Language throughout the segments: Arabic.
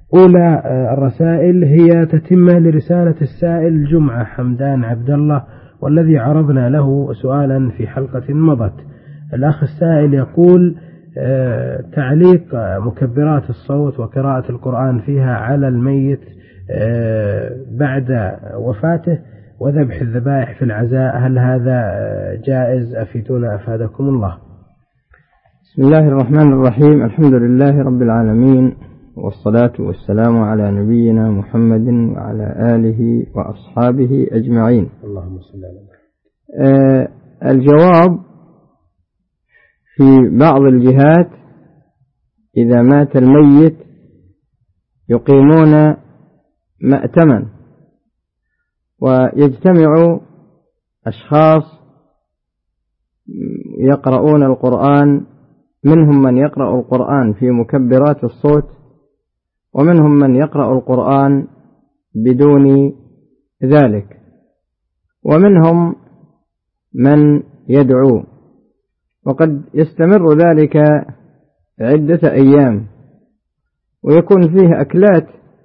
أولى الرسائل هي تتمة لرسالة السائل جمعة حمدان عبد الله، والذي عرضنا له سؤالا في حلقة مضت. الأخ السائل يقول: تعليق مكبرات الصوت وقراءة القرآن فيها على الميت بعد وفاته وذبح الذبائح في العزاء، هل هذا جائز؟ أفيدونا أفادكم الله. بسم الله الرحمن الرحيم. الحمد لله رب العالمين، والصلاة والسلام على نبينا محمد وعلى آله وأصحابه أجمعين. اللهم صل على محمد. الجواب: في بعض الجهات إذا مات الميت يقيمون مأتما، ويجتمع أشخاص يقرؤون القرآن، منهم من يقرأ القرآن في مكبرات الصوت، ومنهم من يقرأ القرآن بدون ذلك، ومنهم من يدعو، وقد يستمر ذلك عدة أيام، ويكون فيه أكلات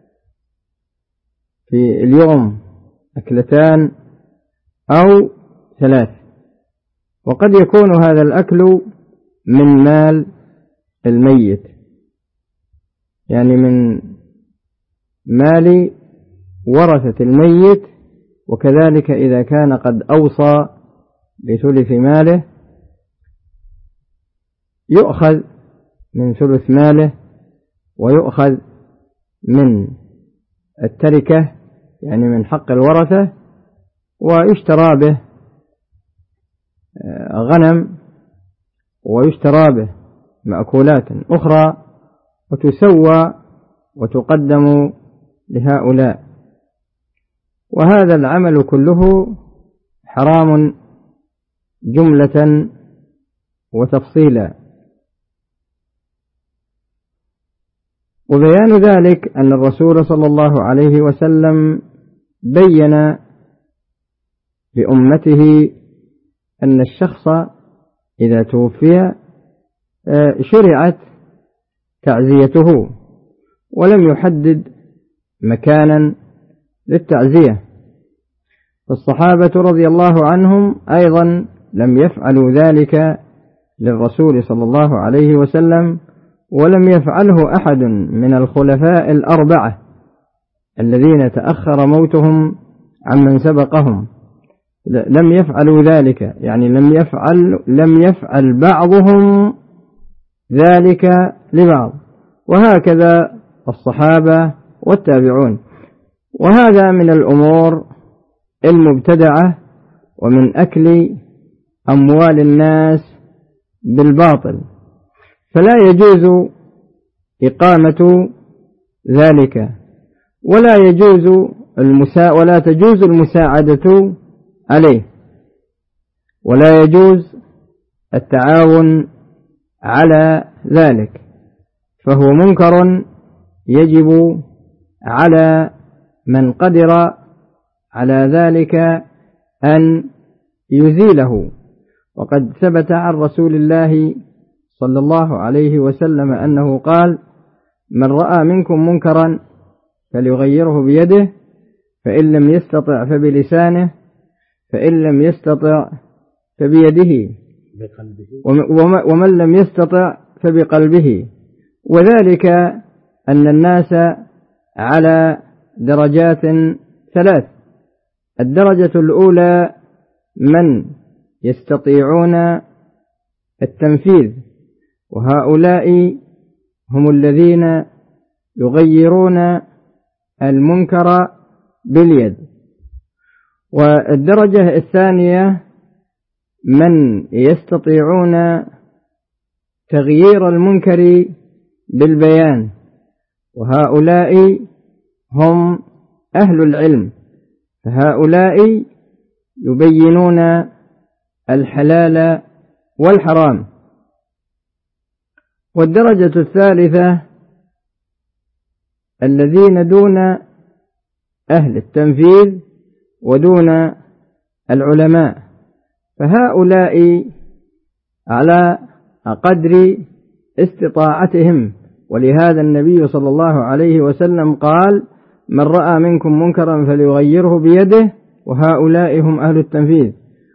في اليوم، أكلتان أو 3، وقد يكون هذا الأكل من مال الميت، يعني من مال ورثة الميت، وكذلك إذا كان قد أوصى بثلث ماله يؤخذ من ثلث ماله، ويؤخذ من التركة يعني من حق الورثة، ويشترى به غنم، ويشترى به مأكولات أخرى، وتسوى وتقدم لهؤلاء. وهذا العمل كله حرام جملة وتفصيلا. وبيان ذلك أن الرسول صلى الله عليه وسلم بين لأمته أن الشخص إذا توفي شرعت تعزيته، ولم يحدد مكانا للتعزية. فالصحابة رضي الله عنهم أيضا لم يفعلوا ذلك للرسول صلى الله عليه وسلم، ولم يفعله أحد من الخلفاء الأربعة الذين تأخر موتهم عمن سبقهم، لم يفعلوا ذلك، يعني لم يفعل بعضهم ذلك لبعض، وهكذا الصحابة والتابعون. وهذا من الأمور المبتدعة، ومن أكل أموال الناس بالباطل، فلا يجوز إقامة ذلك، ولا تجوز المساعدة عليه، ولا يجوز التعاون على ذلك، فهو منكر يجب على من قدر على ذلك أن يزيله. وقد ثبت عن رسول الله صلى الله عليه وسلم أنه قال: من رأى منكم منكرا فليغيره بيده، فإن لم يستطع فبلسانه، فإن لم يستطع فبيده، ومن لم يستطع فبقلبه. وذلك أن الناس على درجات 3: الدرجة الأولى من يستطيعون التنفيذ، وهؤلاء هم الذين يغيرون المنكر باليد. والدرجة الثانية من يستطيعون تغيير المنكر بالبيان، وهؤلاء هم أهل العلم، فهؤلاء يبينون الحلال والحرام. والدرجة الثالثة الذين دون أهل التنفيذ ودون العلماء، فهؤلاء على قدر استطاعتهم ولهذا النبي صلى الله عليه وسلم قال: من رأى منكم منكرا فليغيره بيده، وهؤلاء هم أهل التنفيذ.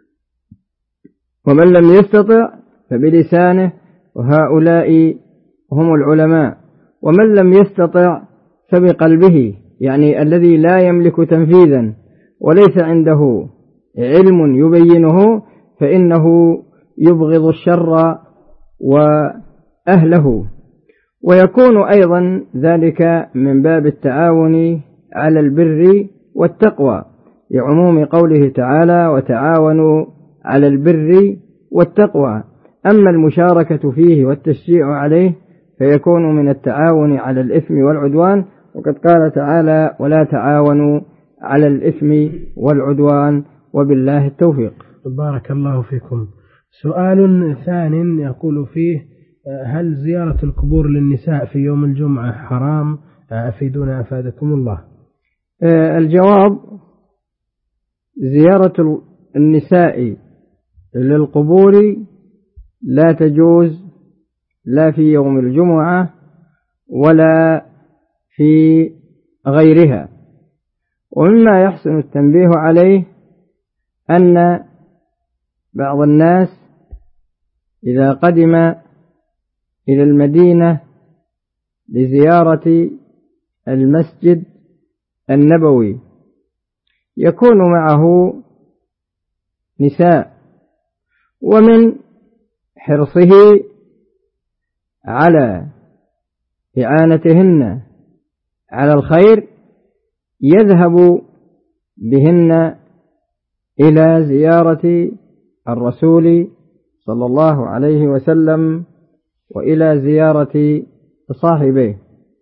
ومن لم يستطع فبلسانه، وهؤلاء هم العلماء. ومن لم يستطع فبقلبه، يعني الذي لا يملك تنفيذا وليس عنده علم يبينه، فإنه يبغض الشر وأهله. ويكون أيضا ذلك من باب التعاون على البر والتقوى، لعموم قوله تعالى: وتعاونوا على البر والتقوى. أما المشاركة فيه والتشجيع عليه فيكون من التعاون على الإثم والعدوان، وقد قال تعالى: ولا تعاونوا على الإثم والعدوان، وبالله التوفيق. بارك الله فيكم. سؤال ثان يقول فيه: هل زيارة القبور للنساء في يوم الجمعة حرام؟ أفيدونا أفادكم الله. الجواب: زيارة النساء للقبور لا تجوز، لا في يوم الجمعة ولا في غيرها. ومما يحسن التنبيه عليه أن بعض الناس إذا قدم إلى المدينة لزيارة المسجد النبوي يكون معه نساء، ومن حرصه على إعانتهن على الخير يذهب بهن إلى زيارة الرسول صلى الله عليه وسلم وإلى زيارة صاحبيه،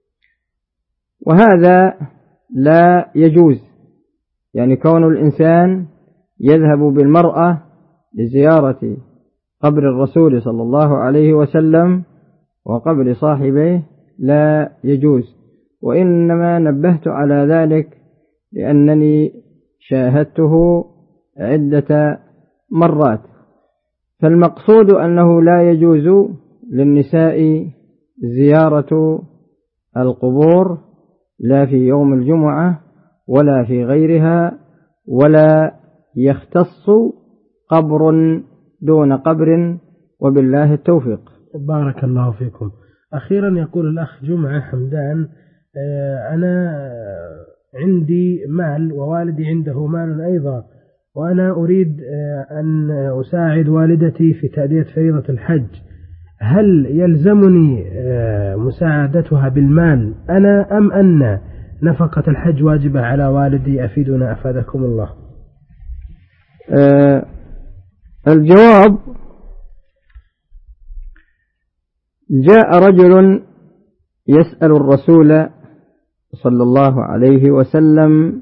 وهذا لا يجوز. يعني كون الإنسان يذهب بالمرأة لزيارة قبر الرسول صلى الله عليه وسلم وقبر صاحبيه لا يجوز. وإنما نبهت على ذلك لأنني شاهدته عدة مرات. فالمقصود أنه لا يجوز للنساء زيارة القبور لا في يوم الجمعة ولا في غيرها، ولا يختص قبر دون قبر، وبالله التوفيق. بارك الله فيكم. أخيرا يقول الأخ جمعة حمدان: أنا عندي مال ووالدي عنده مال أيضا، وأنا أريد أن أساعد والدتي في تأدية فريضة الحج، هل يلزمني مساعدتها بالمال أنا أم أن نفقة الحج واجبة على والدي؟ أفيدنا أفادكم الله. الجواب: جاء رجل يسأل الرسول صلى الله عليه وسلم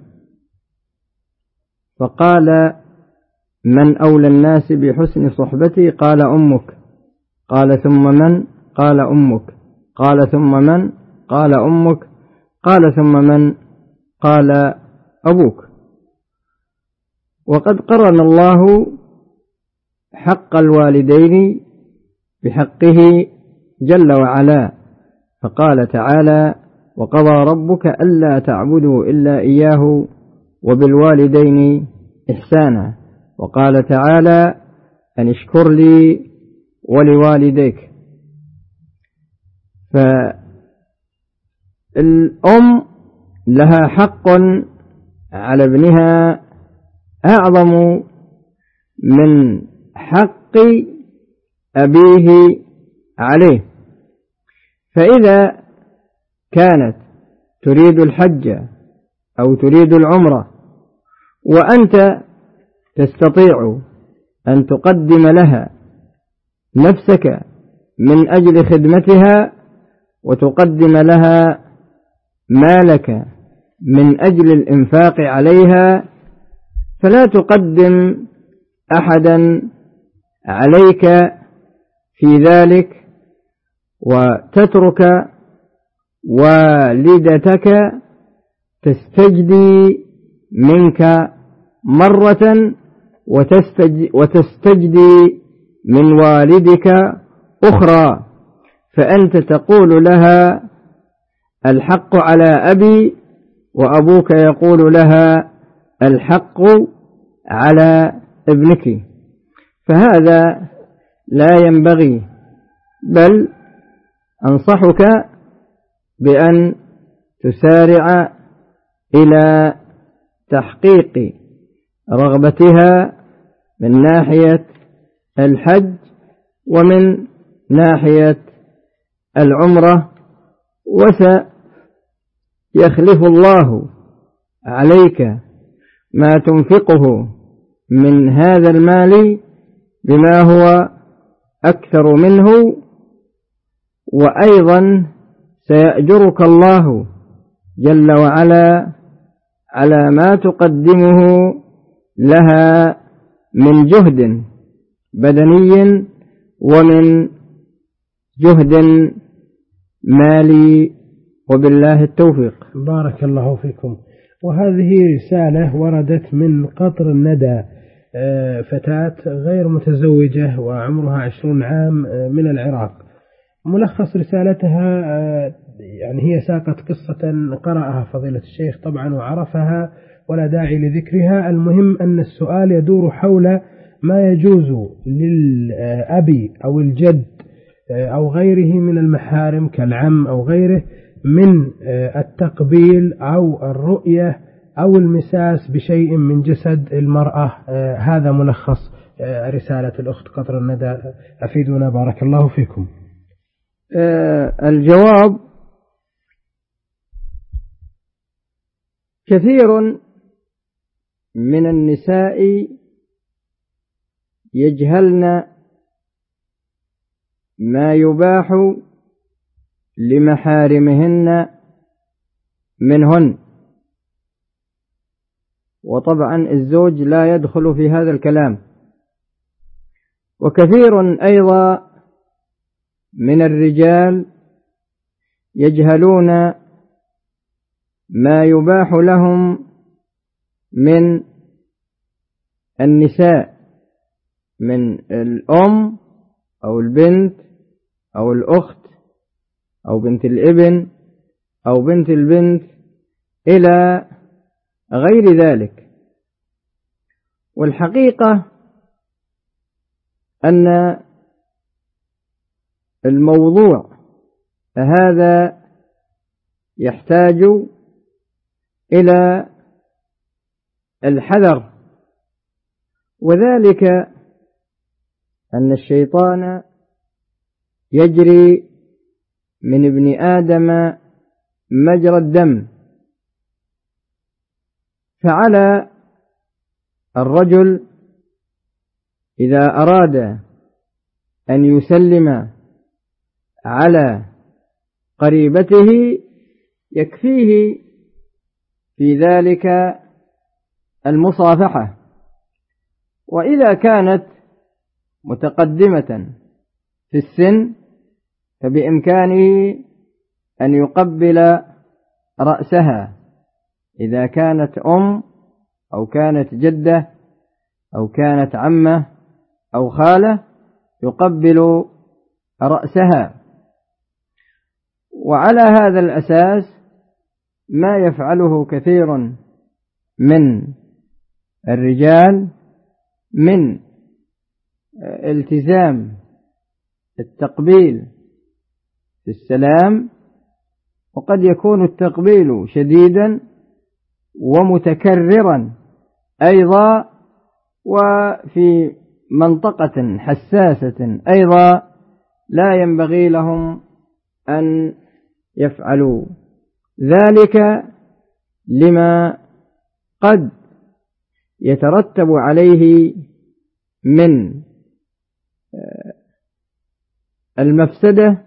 فقال: من أولى الناس بحسن صحبتي؟ قال: أمك. قال: ثم من؟ قال: أمك. قال: ثم من؟ قال: أمك. قال: ثم من؟ قال: أبوك. وقد قرن الله حق الوالدين بحقه جل وعلا، فقال تعالى: وقضى ربك ألا تعبدوا إلا إياه وبالوالدين إحسانا. وقال تعالى: أن اشكر لي ولوالديك. فالأم لها حق على ابنها أعظم من حق أبيه عليه. فإذا كانت تريد الحج أو تريد العمرة وأنت تستطيع أن تقدم لها نفسك من أجل خدمتها وتقدم لها مالك من أجل الإنفاق عليها، فلا تقدم أحدا عليك في ذلك وتترك والدتك تستجدي منك مرة وتستجدي من والدك أخرى. فأنت تقول لها الحق على أبي، وأبوك يقول لها الحق على ابنك، فهذا لا ينبغي، بل أنصحك بأن تسارع إلى تحقيق رغبتها من ناحية الحج ومن ناحية العمرة، وسيخلف الله عليك ما تنفقه من هذا المال بما هو أكثر منه، وأيضا سيأجرك الله جل وعلا على ما تقدمه لها من جهد بدني ومن جهد مالي، وبالله التوفيق. بارك الله فيكم. وهذه رسالة وردت من قطر الندى، فتاة غير متزوجة وعمرها 20 عام من العراق. ملخص رسالتها يعني هي ساقت قصة قرأها فضيلة الشيخ طبعا وعرفها ولا داعي لذكرها. المهم أن السؤال يدور حول ما يجوز للأبي أو الجد أو غيره من المحارم كالعم أو غيره من التقبيل أو الرؤية أو المساس بشيء من جسد المرأة. هذا ملخص رسالة الأخت قطر الندى، أفيدونا بارك الله فيكم. الجواب: كثير من النساء يجهلن ما يباح لمحارمهن منهن، وطبعا الزوج لا يدخل في هذا الكلام. وكثير أيضا من الرجال يجهلون ما يباح لهم من النساء، من الأم أو البنت أو الأخت أو بنت الابن أو بنت البنت إلى غير ذلك. والحقيقة أن الموضوع هذا يحتاج إلى الحذر، وذلك أن الشيطان يجري من ابن آدم مجرى الدم، فعلى الرجل إذا أراد أن يسلم على قريبته يكفيه في ذلك المصافحة، وإذا كانت متقدمة في السن فبإمكانه أن يقبل رأسها، إذا كانت أم أو كانت جدة أو كانت عمة أو خالة يقبل رأسها. وعلى هذا الأساس ما يفعله كثير من الرجال من التزام التقبيل في السلام، وقد يكون التقبيل شديدا ومتكررا أيضا، وفي منطقة حساسة أيضا لا ينبغي لهم أن يفعلوا ذلك لما قد يترتب عليه من المفسدة،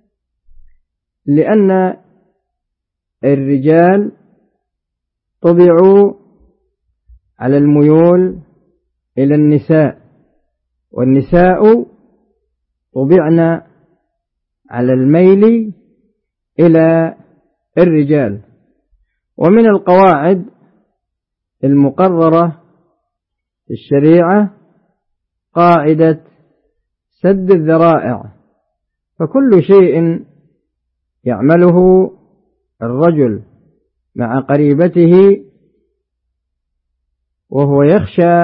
لأن الرجال طبعوا على الميول إلى النساء، والنساء طبعن على الميل إلى الرجال. ومن القواعد المقررة في الشريعة قاعدة سد الذرائع، فكل شيء يعمله الرجل مع قريبته وهو يخشى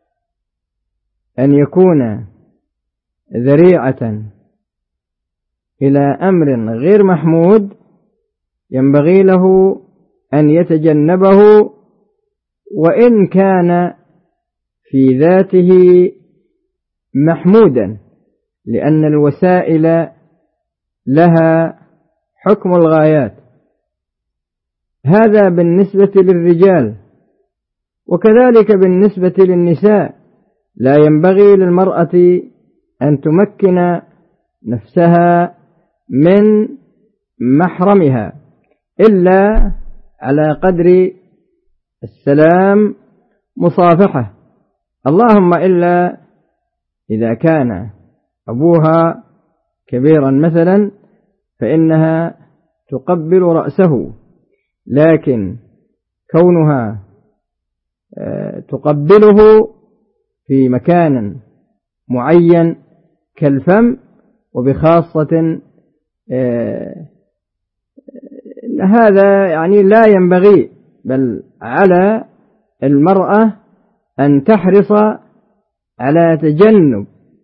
أن يكون ذريعة إلى أمر غير محمود ينبغي له أن يتجنبه، وإن كان في ذاته محمودا، لأن الوسائل لها حكم الغايات. هذا بالنسبة للرجال، وكذلك بالنسبة للنساء. لا ينبغي للمرأة أن تمكن نفسها من محرمها إلا على قدر السلام مصافحة، اللهم إلا إذا كان أبوها كبيرا مثلا فإنها تقبل رأسه، لكن كونها تقبله في مكان معين كالفم، وبخاصة هذا يعني لا ينبغي، بل على المرأة أن تحرص على تجنب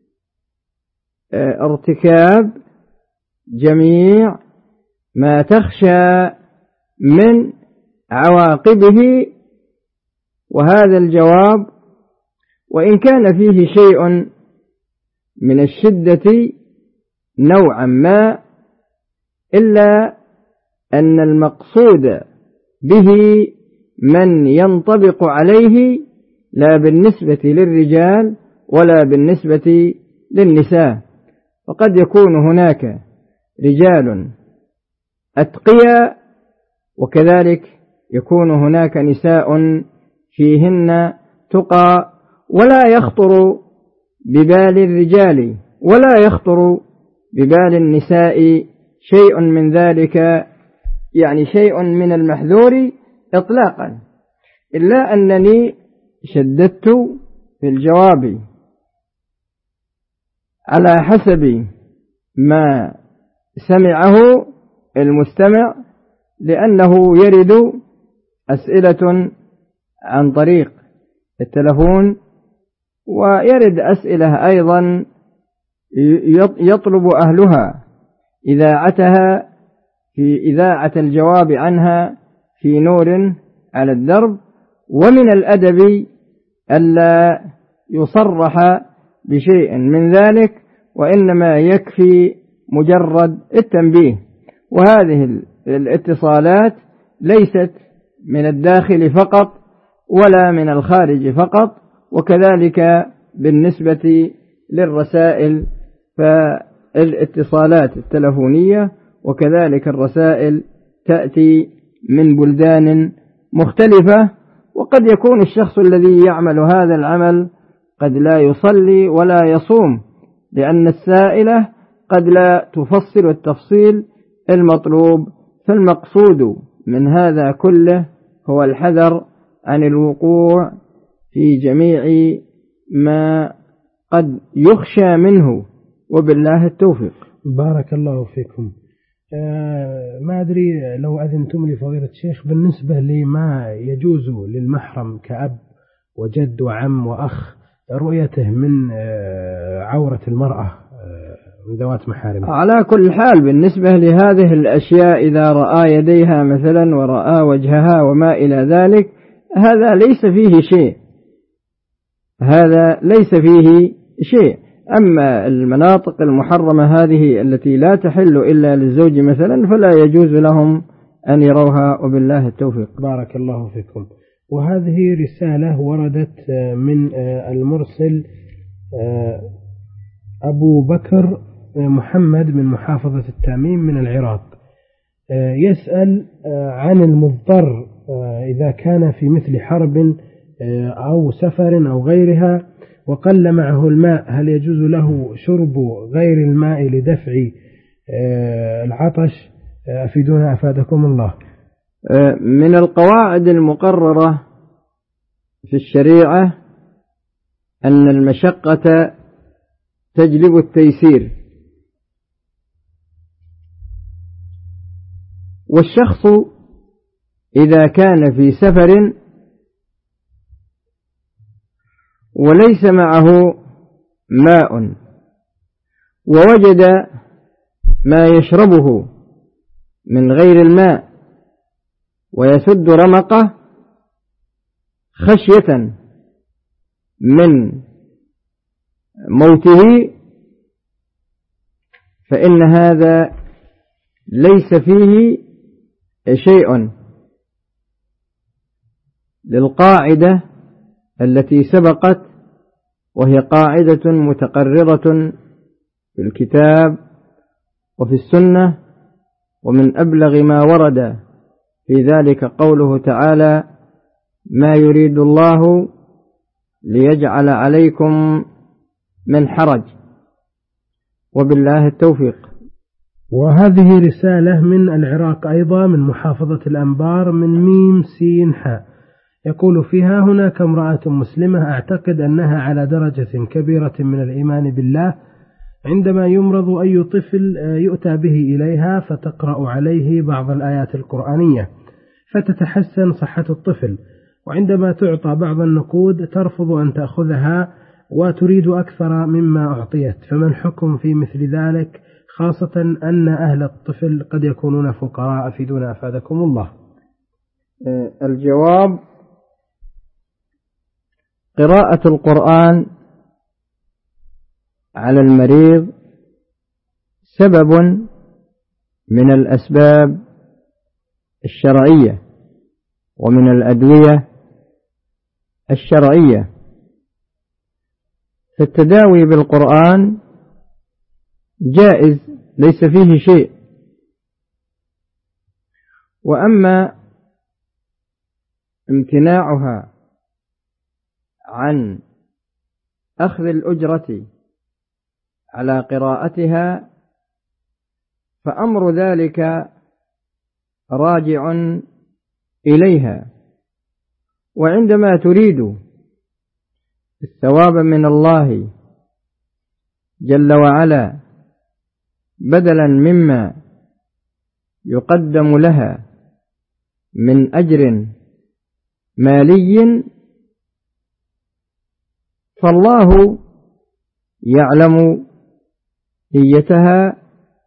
ارتكاب جميع ما تخشى من عواقبه. وهذا الجواب وإن كان فيه شيء من الشدة نوعا ما، إلا أن المقصود به من ينطبق عليه، لا بالنسبة للرجال ولا بالنسبة للنساء. فقد يكون هناك رجال أتقياء، وكذلك يكون هناك نساء فيهن تقى، ولا يخطر ببال الرجال ولا يخطر ببال النساء شيء من ذلك، يعني شيء من المحذور إطلاقا، إلا أنني شددت في الجواب على حسب ما سمعه المستمع، لأنه يرد أسئلة عن طريق التلفون، ويرد أسئلة أيضا يطلب أهلها إذاعتها في إذاعة الجواب عنها في نور على الدرب. ومن الأدب ألا يصرح بشيء من ذلك، وإنما يكفي مجرد التنبيه. وهذه الاتصالات ليست من الداخل فقط ولا من الخارج فقط، وكذلك بالنسبة للرسائل، فالاتصالات التلفونية وكذلك الرسائل تأتي من بلدان مختلفة. وقد يكون الشخص الذي يعمل هذا العمل قد لا يصلي ولا يصوم، لأن السائلة قد لا تفصل التفصيل المطلوب. فالمقصود من هذا كله هو الحذر عن الوقوع في جميع ما قد يخشى منه، وبالله التوفيق. بارك الله فيكم. ما أدري لو أذنتم لي فضيلة الشيخ، بالنسبة لما يجوز للمحرم كأب وجد وعم وأخ رؤيته من عورة المرأة من ذوات محارمها. على كل حال بالنسبة لهذه الأشياء، إذا رأى يديها مثلا ورأى وجهها وما إلى ذلك، هذا ليس فيه شيء، هذا ليس فيه شيء. أما المناطق المحرمة هذه التي لا تحل إلا للزوج مثلا، فلا يجوز لهم أن يروها، وبالله التوفيق. بارك الله فيكم. وهذه رسالة وردت من المرسل أبو بكر محمد من محافظة التاميم من العراق، يسأل عن المضطر إذا كان في مثل حرب أو سفر أو غيرها وقل معه الماء، هل يجوز له شرب غير الماء لدفع العطش؟ أفيدونا أفادكم الله. من القواعد المقررة في الشريعة أن المشقة تجلب التيسير، والشخص إذا كان في سفر وليس معه ماء ووجد ما يشربه من غير الماء ويسد رمقه خشية من موته، فإن هذا ليس فيه شيء للقاعدة التي سبقت، وهي قاعدة متقررة في الكتاب وفي السنة، ومن أبلغ ما ورد في ذلك قوله تعالى: ما يريد الله ليجعل عليكم من حرج، وبالله التوفيق. وهذه رسالة من العراق أيضا، من محافظة الأنبار، من ميم سين حاء، يقول فيها: هناك امرأة مسلمة أعتقد أنها على درجة كبيرة من الإيمان بالله، عندما يمرض أي طفل يؤتى به إليها فتقرأ عليه بعض الآيات القرآنية فتتحسن صحة الطفل، وعندما تعطى بعض النقود ترفض أن تأخذها وتريد أكثر مما أعطيت، فما الحكم في مثل ذلك، خاصة أن أهل الطفل قد يكونون فقراء؟ أفيدونا أفادكم الله. الجواب: قراءة القرآن على المريض سبب من الأسباب الشرعية ومن الأدوية الشرعية، فالتداوي بالقرآن جائز ليس فيه شيء. وأما امتناعها عن أخذ الأجرة على قراءتها فأمر ذلك راجع إليها، وعندما تريد الثواب من الله جل وعلا بدلا مما يقدم لها من أجر مالي، فالله يعلم نيتها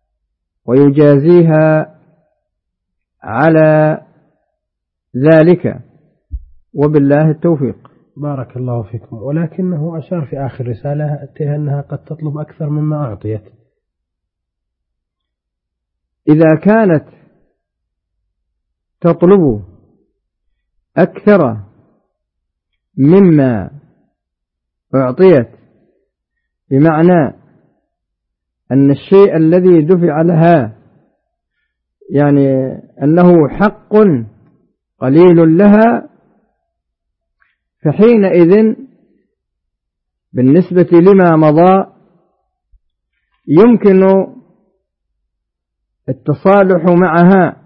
ويجازيها على ذلك، وبالله التوفيق. بارك الله فيكم. ولكنه أشار في آخر رسالة أنها قد تطلب أكثر مما أعطيت. إذا كانت تطلب أكثر مما أعطيت، بمعنى أن الشيء الذي دفع لها يعني أنه حق قليل لها، فحينئذ بالنسبة لما مضى يمكن التصالح معها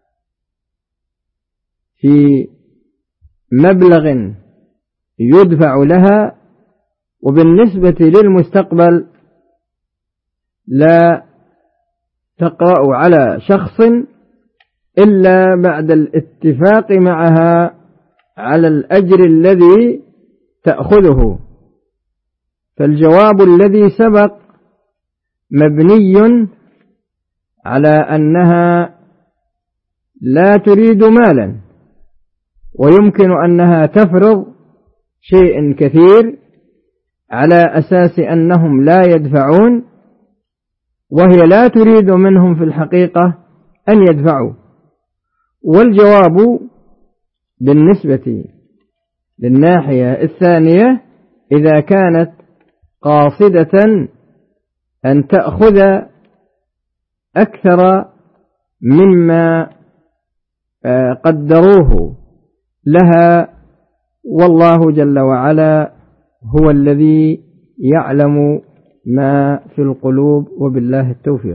في مبلغ يدفع لها، وبالنسبة للمستقبل لا تقرأ على شخص إلا بعد الاتفاق معها على الأجر الذي تأخذه. فالجواب الذي سبق مبني على أنها لا تريد مالا، ويمكن أنها تفرض شيء كثير على أساس أنهم لا يدفعون، وهي لا تريد منهم في الحقيقة أن يدفعوا. والجواب بالنسبة للناحية الثانية: إذا كانت قاصدة أن تأخذ أكثر مما قدروه لها، والله جل وعلا هو الذي يعلم ما في القلوب، وبالله التوفيق.